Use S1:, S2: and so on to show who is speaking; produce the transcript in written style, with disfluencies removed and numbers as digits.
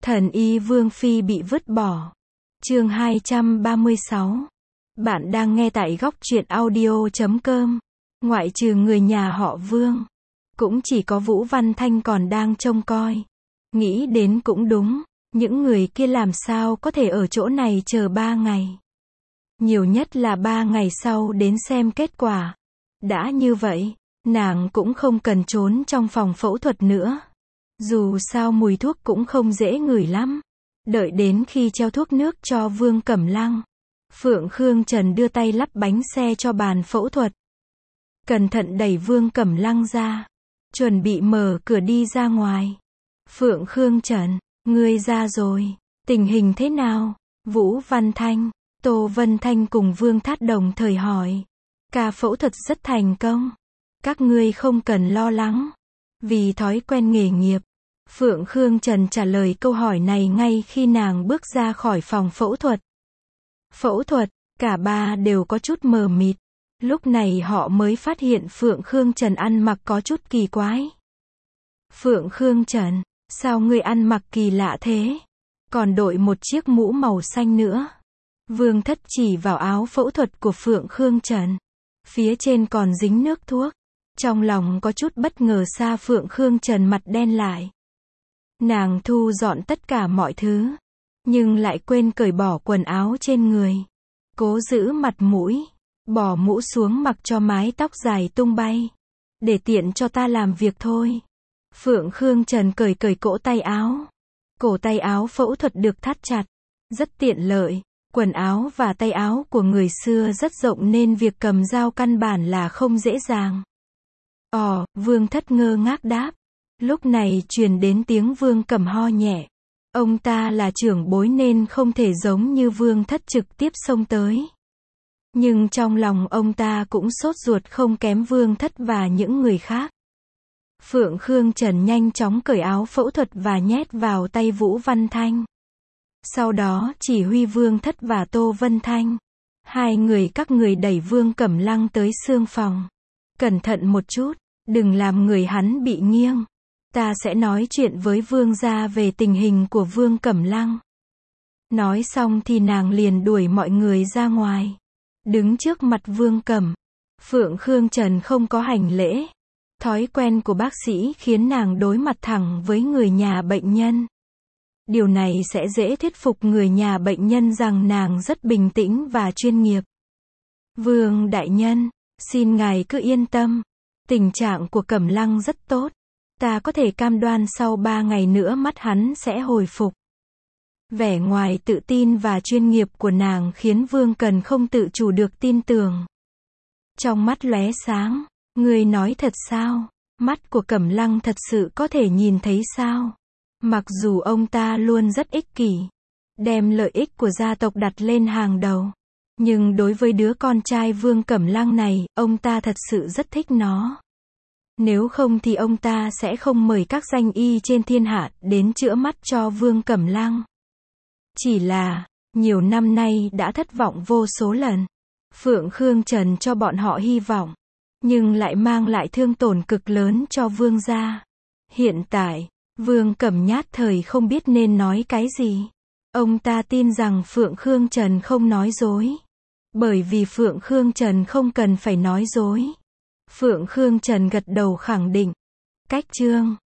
S1: Thần y Vương Phi bị vứt bỏ. Chương 236. Bạn đang nghe tại góc truyện audio.com. Ngoại trừ người nhà họ Vương, cũng chỉ có Vũ Văn Thanh còn đang trông coi. Nghĩ đến cũng đúng, những người kia làm sao có thể ở chỗ này chờ 3 ngày. Nhiều nhất là 3 ngày sau đến xem kết quả. Đã như vậy, nàng cũng không cần trốn trong phòng phẫu thuật nữa. Dù sao mùi thuốc cũng không dễ ngửi lắm. Đợi đến khi treo thuốc nước cho Vương Cẩm Lăng, Phượng Khương Trần đưa tay lắp bánh xe cho bàn phẫu thuật. Cẩn thận đẩy Vương Cẩm Lăng ra, chuẩn bị mở cửa đi ra ngoài. Phượng Khương Trần, ngươi ra rồi, tình hình thế nào? Vũ Văn Thanh, Tô Vân Thanh cùng Vương Thát đồng thời hỏi. Ca phẫu thuật rất thành công. Các ngươi không cần lo lắng. Vì thói quen nghề nghiệp, Phượng Khương Trần trả lời câu hỏi này ngay khi nàng bước ra khỏi phòng phẫu thuật. Phẫu thuật, cả ba đều có chút mờ mịt. Lúc này họ mới phát hiện Phượng Khương Trần ăn mặc có chút kỳ quái. Phượng Khương Trần, sao ngươi ăn mặc kỳ lạ thế? Còn đội một chiếc mũ màu xanh nữa. Vương Thất chỉ vào áo phẫu thuật của Phượng Khương Trần. Phía trên còn dính nước thuốc. Trong lòng có chút bất ngờ xa Phượng Khương Trần mặt đen lại. Nàng thu dọn tất cả mọi thứ, nhưng lại quên cởi bỏ quần áo trên người. Cố giữ mặt mũi, bỏ mũ xuống mặc cho mái tóc dài tung bay. Để tiện cho ta làm việc thôi. Phượng Khương Trần cởi cổ tay áo. Cổ tay áo phẫu thuật được thắt chặt, rất tiện lợi. Quần áo và tay áo của người xưa rất rộng nên việc cầm dao căn bản là không dễ dàng. Vương Thất ngơ ngác đáp. Lúc này truyền đến tiếng Vương Cẩm ho nhẹ. Ông ta là trưởng bối nên không thể giống như Vương Thất trực tiếp xông tới. Nhưng trong lòng ông ta cũng sốt ruột không kém Vương Thất và những người khác. Phượng Khương Trần nhanh chóng cởi áo phẫu thuật và nhét vào tay Vũ Văn Thanh. Sau đó chỉ huy Vương Thất và Tô Vân Thanh. Hai người các người đẩy Vương Cẩm Lăng tới xương phòng. Cẩn thận một chút, đừng làm người hắn bị nghiêng. Ta sẽ nói chuyện với Vương gia về tình hình của Vương Cẩm Lăng. Nói xong thì nàng liền đuổi mọi người ra ngoài. Đứng trước mặt Vương Cẩm, Phượng Khương Trần không có hành lễ. Thói quen của bác sĩ khiến nàng đối mặt thẳng với người nhà bệnh nhân. Điều này sẽ dễ thuyết phục người nhà bệnh nhân rằng nàng rất bình tĩnh và chuyên nghiệp. Vương đại nhân, xin ngài cứ yên tâm. Tình trạng của Cẩm Lăng rất tốt. Ta có thể cam đoan sau 3 ngày nữa mắt hắn sẽ hồi phục. Vẻ ngoài tự tin và chuyên nghiệp của nàng khiến Vương Cần không tự chủ được tin tưởng. Trong mắt lóe sáng, ngươi nói thật sao? Mắt của Cẩm Lăng thật sự có thể nhìn thấy sao? Mặc dù ông ta luôn rất ích kỷ, đem lợi ích của gia tộc đặt lên hàng đầu, nhưng đối với đứa con trai Vương Cẩm Lăng này, ông ta thật sự rất thích nó. Nếu không thì ông ta sẽ không mời các danh y trên thiên hạ đến chữa mắt cho Vương Cẩm Lăng. Chỉ là, nhiều năm nay đã thất vọng vô số lần. Phượng Khương Trần cho bọn họ hy vọng, nhưng lại mang lại thương tổn cực lớn cho Vương gia. Hiện tại, Vương Cẩm nhát thời không biết nên nói cái gì. Ông ta tin rằng Phượng Khương Trần không nói dối. Bởi vì Phượng Khương Trần không cần phải nói dối. Phượng Khương Trần gật đầu khẳng định. Cách chương